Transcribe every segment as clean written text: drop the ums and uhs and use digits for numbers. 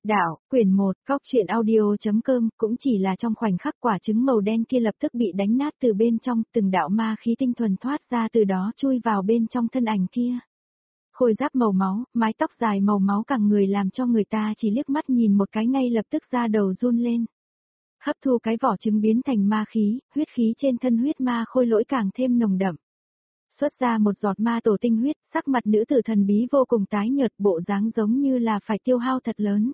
Đạo, quyển 1, góc truyện audio.com, cũng chỉ là trong khoảnh khắc quả trứng màu đen kia lập tức bị đánh nát từ bên trong, từng đạo ma khí tinh thuần thoát ra từ đó chui vào bên trong thân ảnh kia. Khôi giáp màu máu, mái tóc dài màu máu càng người làm cho người ta chỉ liếc mắt nhìn một cái ngay lập tức da đầu run lên. Hấp thu cái vỏ trứng biến thành ma khí, huyết khí trên thân huyết ma khôi lỗi càng thêm nồng đậm. Xuất ra một giọt ma tổ tinh huyết, sắc mặt nữ tử thần bí vô cùng tái nhợt, bộ dáng giống như là phải tiêu hao thật lớn.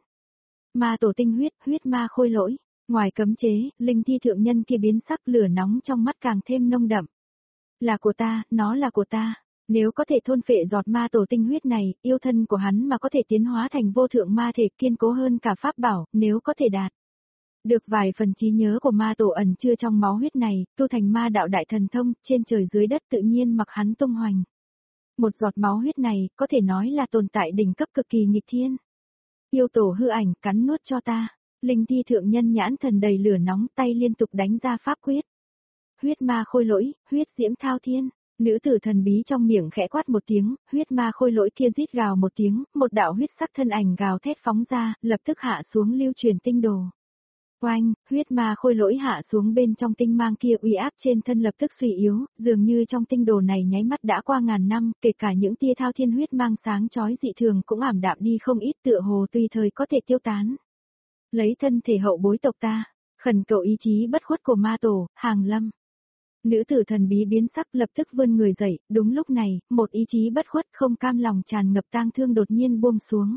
Ma tổ tinh huyết, huyết ma khôi lỗi, ngoài cấm chế, linh thi thượng nhân kia biến sắc, lửa nóng trong mắt càng thêm nông đậm. Là của ta, nó là của ta. Nếu có thể thôn phệ giọt ma tổ tinh huyết này, yêu thân của hắn mà có thể tiến hóa thành vô thượng ma thể kiên cố hơn cả pháp bảo, nếu có thể đạt được vài phần trí nhớ của ma tổ ẩn chứa trong máu huyết này, tu thành ma đạo đại thần thông, trên trời dưới đất tự nhiên mặc hắn tung hoành. Một giọt máu huyết này, có thể nói là tồn tại đỉnh cấp cực kỳ nghịch thiên. Yêu tổ hư ảnh, cắn nuốt cho ta. Linh thi thượng nhân nhãn thần đầy lửa nóng, tay liên tục đánh ra pháp quyết. Huyết ma khôi lỗi, huyết diễm thao thiên. Nữ tử thần bí trong miệng khẽ quát một tiếng, huyết ma khôi lỗi kia rít gào một tiếng, một đạo huyết sắc thân ảnh gào thét phóng ra, lập tức hạ xuống lưu truyền tinh đồ. Oanh, huyết ma khôi lỗi hạ xuống bên trong tinh mang kia, uy áp trên thân lập tức suy yếu, dường như trong tinh đồ này nháy mắt đã qua ngàn năm, kể cả những tia thao thiên huyết mang sáng chói dị thường cũng ảm đạm đi không ít, tựa hồ tùy thời có thể tiêu tán. Lấy thân thể hậu bối tộc ta, khẩn cầu ý chí bất khuất của ma tổ, Hàng Lâm. Nữ tử thần bí biến sắc lập tức vươn người dậy, đúng lúc này, một ý chí bất khuất không cam lòng tràn ngập tang thương đột nhiên buông xuống.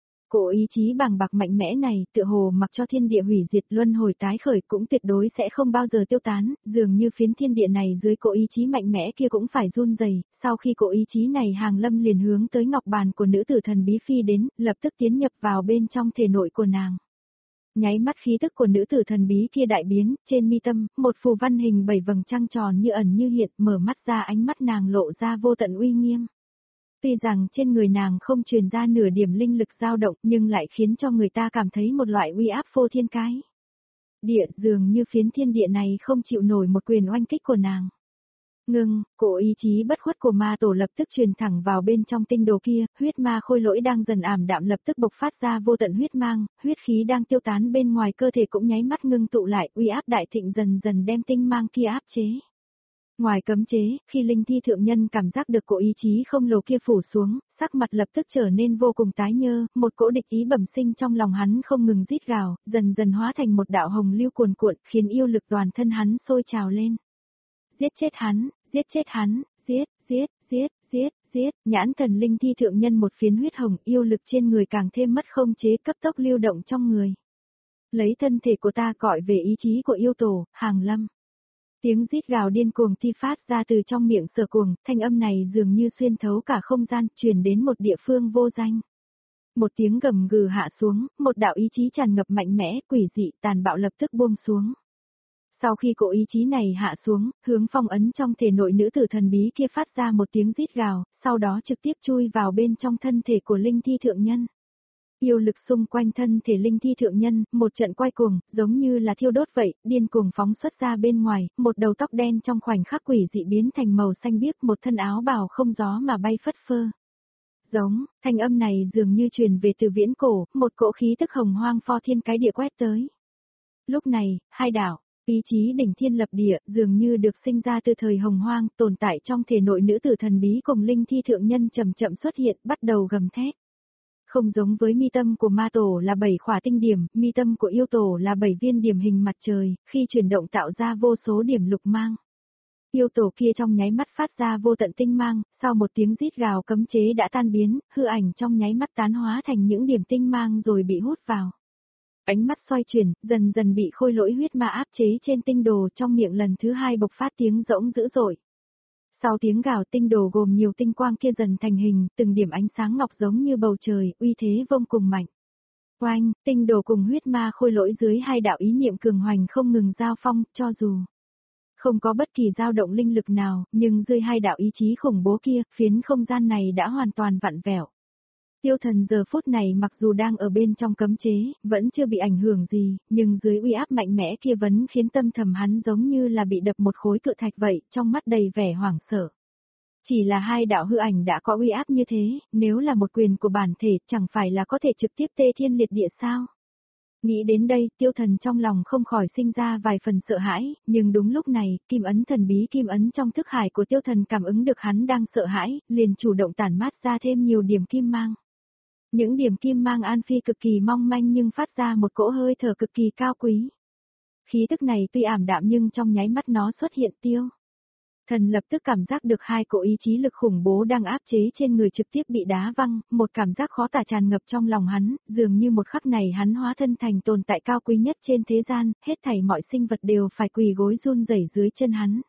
Cổ ý chí bàng bạc mạnh mẽ này, tựa hồ mặc cho thiên địa hủy diệt luân hồi tái khởi cũng tuyệt đối sẽ không bao giờ tiêu tán, dường như phiến thiên địa này dưới cổ ý chí mạnh mẽ kia cũng phải run rẩy. Sau khi cổ ý chí này Hàng Lâm liền hướng tới ngọc bàn của nữ tử thần bí phi đến, lập tức tiến nhập vào bên trong thể nội của nàng. Nháy mắt khí tức của nữ tử thần bí kia đại biến, trên mi tâm, một phù văn hình 7 vầng trăng tròn như ẩn như hiện, mở mắt ra ánh mắt nàng lộ ra vô tận uy nghiêm. Tuy rằng trên người nàng không truyền ra nửa điểm linh lực dao động nhưng lại khiến cho người ta cảm thấy một loại uy áp phô thiên cái. Địa dường như phiến thiên địa này không chịu nổi một quyền oanh kích của nàng. Ngưng, cổ ý chí bất khuất của ma tổ lập tức truyền thẳng vào bên trong tinh đồ kia, huyết ma khôi lỗi đang dần ảm đạm lập tức bộc phát ra vô tận huyết mang, huyết khí đang tiêu tán bên ngoài cơ thể cũng nháy mắt ngưng tụ lại, uy áp đại thịnh dần dần đem tinh mang kia áp chế. Ngoài cấm chế, khi linh thi thượng nhân cảm giác được cổ ý chí không lồ kia phủ xuống, sắc mặt lập tức trở nên vô cùng tái nhơ, một cỗ địch ý bẩm sinh trong lòng hắn không ngừng rít gào, dần dần hóa thành một đạo hồng lưu cuồn cuộn, khiến yêu lực toàn thân hắn sôi trào lên. Giết chết hắn, giết chết hắn, giết, giết, giết, giết, giết, nhãn thần linh thi thượng nhân một phiến huyết hồng, yêu lực trên người càng thêm mất không chế, cấp tốc lưu động trong người. Lấy thân thể của ta gọi về ý chí của yêu tổ, Hàng Lâm. Tiếng rít gào điên cuồng thi phát ra từ trong miệng Sở Cuồng, thanh âm này dường như xuyên thấu cả không gian, truyền đến một địa phương vô danh. Một tiếng gầm gừ hạ xuống, một đạo ý chí tràn ngập mạnh mẽ, quỷ dị, tàn bạo lập tức buông xuống. Sau khi cổ ý chí này hạ xuống, hướng phong ấn trong thể nội nữ tử thần bí kia phát ra một tiếng rít gào, sau đó trực tiếp chui vào bên trong thân thể của linh thi thượng nhân. Yêu lực xung quanh thân thể linh thi thượng nhân, một trận quay cuồng, giống như là thiêu đốt vậy, điên cuồng phóng xuất ra bên ngoài, một đầu tóc đen trong khoảnh khắc quỷ dị biến thành màu xanh biếc, một thân áo bào không gió mà bay phất phơ. Giống, thanh âm này dường như truyền về từ viễn cổ, một cỗ khí tức hồng hoang pho thiên cái địa quét tới. Lúc này, hai đạo, ý chí đỉnh thiên lập địa, dường như được sinh ra từ thời hồng hoang, tồn tại trong thể nội nữ tử thần bí cùng linh thi thượng nhân chậm chậm xuất hiện, bắt đầu gầm thét. Không giống với mi tâm của ma tổ là 7 khỏa tinh điểm, mi tâm của yêu tổ là 7 viên điểm hình mặt trời, khi chuyển động tạo ra vô số điểm lục mang. Yêu tổ kia trong nháy mắt phát ra vô tận tinh mang, sau một tiếng rít gào cấm chế đã tan biến, hư ảnh trong nháy mắt tán hóa thành những điểm tinh mang rồi bị hút vào. Ánh mắt xoay chuyển, dần dần bị khôi lỗi huyết ma áp chế trên tinh đồ, trong miệng lần thứ hai bộc phát tiếng rỗng dữ dội. Sau tiếng gào, tinh đồ gồm nhiều tinh quang kia dần thành hình, từng điểm ánh sáng ngọc giống như bầu trời, uy thế vô cùng mạnh. Oanh, tinh đồ cùng huyết ma khôi lỗi dưới hai đạo ý niệm cường hoành không ngừng giao phong, cho dù không có bất kỳ dao động linh lực nào, nhưng dưới hai đạo ý chí khủng bố kia, phiến không gian này đã hoàn toàn vặn vẹo. Tiêu Thần giờ phút này mặc dù đang ở bên trong cấm chế, vẫn chưa bị ảnh hưởng gì, nhưng dưới uy áp mạnh mẽ kia vẫn khiến tâm thầm hắn giống như là bị đập một khối cự thạch vậy, trong mắt đầy vẻ hoảng sợ. Chỉ là hai đạo hư ảnh đã có uy áp như thế, nếu là một quyền của bản thể chẳng phải là có thể trực tiếp tê thiên liệt địa sao? Nghĩ đến đây, Tiêu Thần trong lòng không khỏi sinh ra vài phần sợ hãi, nhưng đúng lúc này, kim ấn thần bí kim ấn trong thức hải của Tiêu Thần cảm ứng được hắn đang sợ hãi, liền chủ động tản mát ra thêm nhiều điểm kim mang. Những điểm kim mang an phi cực kỳ mong manh nhưng phát ra một cỗ hơi thở cực kỳ cao quý. Khí tức này tuy ảm đạm nhưng trong nháy mắt nó xuất hiện Tiêu Thần lập tức cảm giác được hai cỗ ý chí lực khủng bố đang áp chế trên người trực tiếp bị đá văng, một cảm giác khó tả tràn ngập trong lòng hắn, dường như một khắc này hắn hóa thân thành tồn tại cao quý nhất trên thế gian, hết thảy mọi sinh vật đều phải quỳ gối run rẩy dưới chân hắn.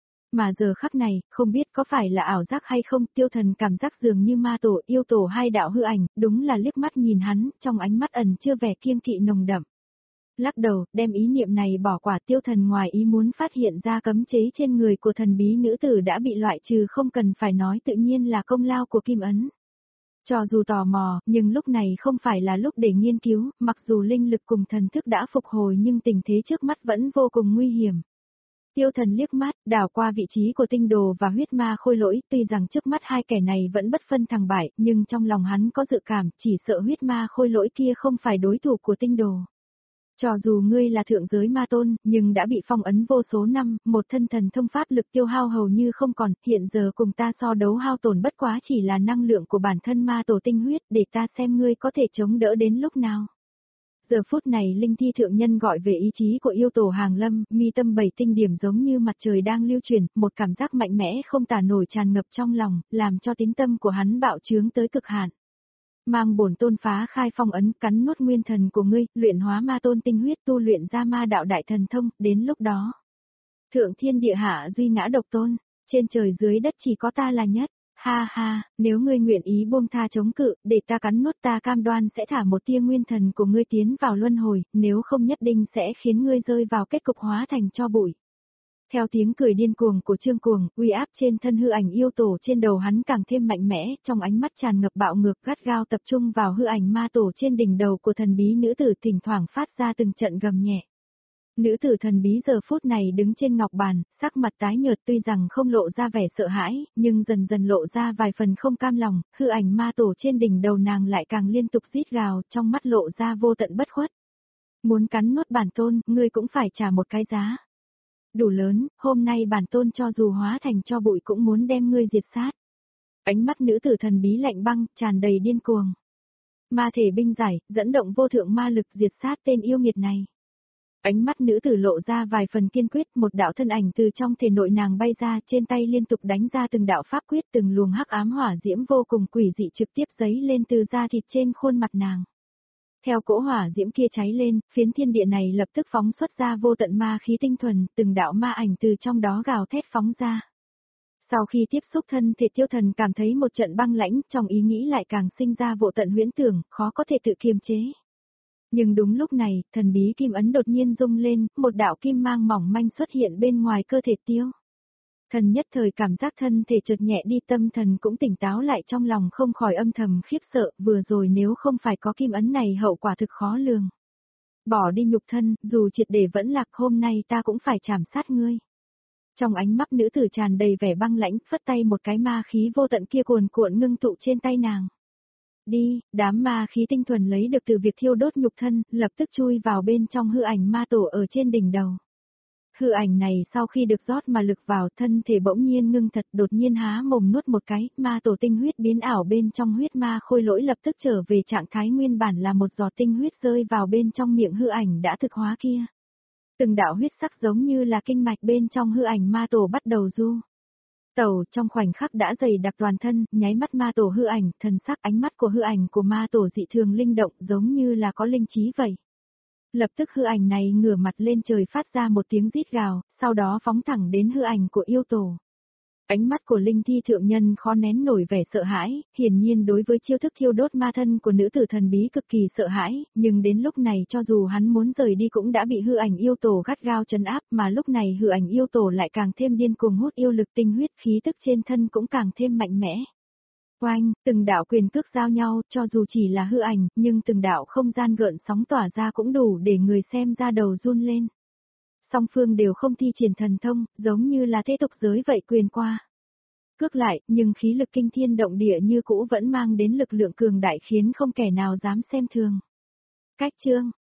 Mà giờ khắc này, không biết có phải là ảo giác hay không, Tiêu Thần cảm giác dường như ma tổ yêu tổ hai đạo hư ảnh, đúng là liếc mắt nhìn hắn, trong ánh mắt ẩn chưa vẻ kiêng kỵ nồng đậm. Lắc đầu, đem ý niệm này bỏ quả, Tiêu Thần ngoài ý muốn phát hiện ra cấm chế trên người của thần bí nữ tử đã bị loại trừ, không cần phải nói tự nhiên là công lao của kim ấn. Cho dù tò mò, nhưng lúc này không phải là lúc để nghiên cứu, mặc dù linh lực cùng thần thức đã phục hồi nhưng tình thế trước mắt vẫn vô cùng nguy hiểm. Tiêu Thần liếc mắt, đảo qua vị trí của tinh đồ và huyết ma khôi lỗi, tuy rằng trước mắt hai kẻ này vẫn bất phân thắng bại, nhưng trong lòng hắn có dự cảm, chỉ sợ huyết ma khôi lỗi kia không phải đối thủ của tinh đồ. Cho dù ngươi là thượng giới ma tôn, nhưng đã bị phong ấn vô số năm, một thân thần thông pháp lực tiêu hao hầu như không còn, hiện giờ cùng ta so đấu hao tổn bất quá chỉ là năng lượng của bản thân ma tổ tinh huyết, để ta xem ngươi có thể chống đỡ đến lúc nào. Giờ phút này linh thi thượng nhân gọi về ý chí của yêu tổ hàng lâm, mi tâm 7 tinh điểm giống như mặt trời đang lưu chuyển, một cảm giác mạnh mẽ không tả nổi tràn ngập trong lòng, làm cho tín tâm của hắn bạo trướng tới cực hạn. Mang bổn tôn phá khai phong ấn, cắn nuốt nguyên thần của ngươi, luyện hóa ma tôn tinh huyết, tu luyện ra ma đạo đại thần thông, đến lúc đó. Thượng thiên địa hạ duy ngã độc tôn, trên trời dưới đất chỉ có ta là nhất. Ha ha, nếu ngươi nguyện ý buông tha chống cự, để ta cắn nuốt, ta cam đoan sẽ thả một tia nguyên thần của ngươi tiến vào luân hồi, nếu không nhất định sẽ khiến ngươi rơi vào kết cục hóa thành tro bụi. Theo tiếng cười điên cuồng của Trương Cuồng, uy áp trên thân hư ảnh yêu tổ trên đầu hắn càng thêm mạnh mẽ, trong ánh mắt tràn ngập bạo ngược gắt gao tập trung vào hư ảnh ma tổ trên đỉnh đầu của thần bí nữ tử, thỉnh thoảng phát ra từng trận gầm nhẹ. Nữ tử thần bí giờ phút này đứng trên ngọc bàn, sắc mặt tái nhợt, tuy rằng không lộ ra vẻ sợ hãi, nhưng dần dần lộ ra vài phần không cam lòng, hư ảnh ma tổ trên đỉnh đầu nàng lại càng liên tục rít gào, trong mắt lộ ra vô tận bất khuất. Muốn cắn nuốt bản tôn, ngươi cũng phải trả một cái giá. Đủ lớn, hôm nay bản tôn cho dù hóa thành tro bụi cũng muốn đem ngươi diệt sát. Ánh mắt nữ tử thần bí lạnh băng, tràn đầy điên cuồng. Ma thể binh giải, dẫn động vô thượng ma lực diệt sát tên yêu nghiệt này. Ánh mắt nữ tử lộ ra vài phần kiên quyết, một đạo thân ảnh từ trong thể nội nàng bay ra, trên tay liên tục đánh ra từng đạo pháp quyết, từng luồng hắc ám hỏa diễm vô cùng quỷ dị trực tiếp giấy lên từ da thịt trên khuôn mặt nàng. Theo cỗ hỏa diễm kia cháy lên, phiến thiên địa này lập tức phóng xuất ra vô tận ma khí tinh thuần, từng đạo ma ảnh từ trong đó gào thét phóng ra. Sau khi tiếp xúc thân thể Tiêu Thần cảm thấy một trận băng lãnh, trong ý nghĩ lại càng sinh ra vô tận huyễn tưởng, khó có thể tự kiềm chế. Nhưng đúng lúc này, thần bí kim ấn đột nhiên rung lên, một đạo kim mang mỏng manh xuất hiện bên ngoài cơ thể Tiêu Thần nhất thời cảm giác thân thể chợt nhẹ đi, tâm thần cũng tỉnh táo lại, trong lòng không khỏi âm thầm khiếp sợ, vừa rồi nếu không phải có kim ấn này hậu quả thực khó lường. Bỏ đi nhục thân, dù triệt để vẫn lạc, hôm nay ta cũng phải chảm sát ngươi. Trong ánh mắt nữ tử tràn đầy vẻ băng lãnh, phất tay một cái ma khí vô tận kia cuồn cuộn ngưng tụ trên tay nàng. Đi, đám ma khí tinh thuần lấy được từ việc thiêu đốt nhục thân, lập tức chui vào bên trong hư ảnh ma tổ ở trên đỉnh đầu. Hư ảnh này sau khi được rót mà lực vào, thân thể bỗng nhiên ngưng thật, đột nhiên há mồm nuốt một cái, ma tổ tinh huyết biến ảo bên trong huyết ma khôi lỗi lập tức trở về trạng thái nguyên bản là một giọt tinh huyết rơi vào bên trong miệng hư ảnh đã thực hóa kia. Từng đạo huyết sắc giống như là kinh mạch bên trong hư ảnh ma tổ bắt đầu du tẩu, trong khoảnh khắc đã dày đặc toàn thân, nháy mắt ma tổ hư ảnh, thần sắc ánh mắt của hư ảnh của ma tổ dị thường linh động, giống như là có linh trí vậy. Lập tức hư ảnh này ngửa mặt lên trời phát ra một tiếng rít gào, sau đó phóng thẳng đến hư ảnh của yêu tổ. Ánh mắt của linh thi thượng nhân khó nén nổi vẻ sợ hãi, hiển nhiên đối với chiêu thức thiêu đốt ma thân của nữ tử thần bí cực kỳ sợ hãi, nhưng đến lúc này cho dù hắn muốn rời đi cũng đã bị hư ảnh yêu tổ gắt gao trấn áp, mà lúc này hư ảnh yêu tổ lại càng thêm điên cuồng hút yêu lực tinh huyết, khí tức trên thân cũng càng thêm mạnh mẽ. Oanh, từng đạo quyền cước giao nhau, cho dù chỉ là hư ảnh, nhưng từng đạo không gian gợn sóng tỏa ra cũng đủ để người xem ra đầu run lên. Song phương đều không thi triển thần thông, giống như là thế tục giới vậy, quyền qua cước lại, nhưng khí lực kinh thiên động địa như cũ vẫn mang đến lực lượng cường đại khiến không kẻ nào dám xem thường. Cách chương